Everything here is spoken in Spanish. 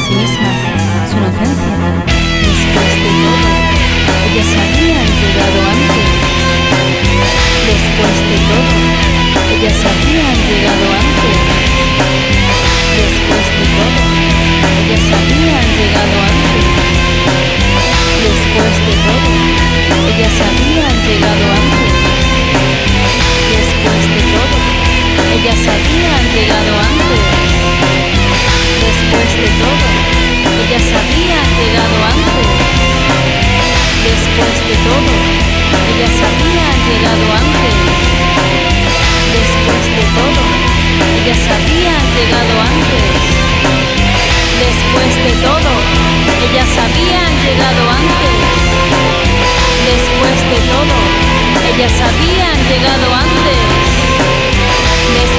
sí misma su inocencia. Después de todo, ellas habían llegado antes. Después de todo, ellas habían llegado antes. Después de todo, ellas habían llegado antes. Después de todo, ellas habían llegado antes. Después de todo, ellas habían llegado antes. Después de todo, ellas habían llegado antes. Después de todo, ellas habían llegado antes. Después de todo, ellas habían llegado antes. Después de todo, ellas habían llegado antes. Después de todo, ellas habían llegado antes.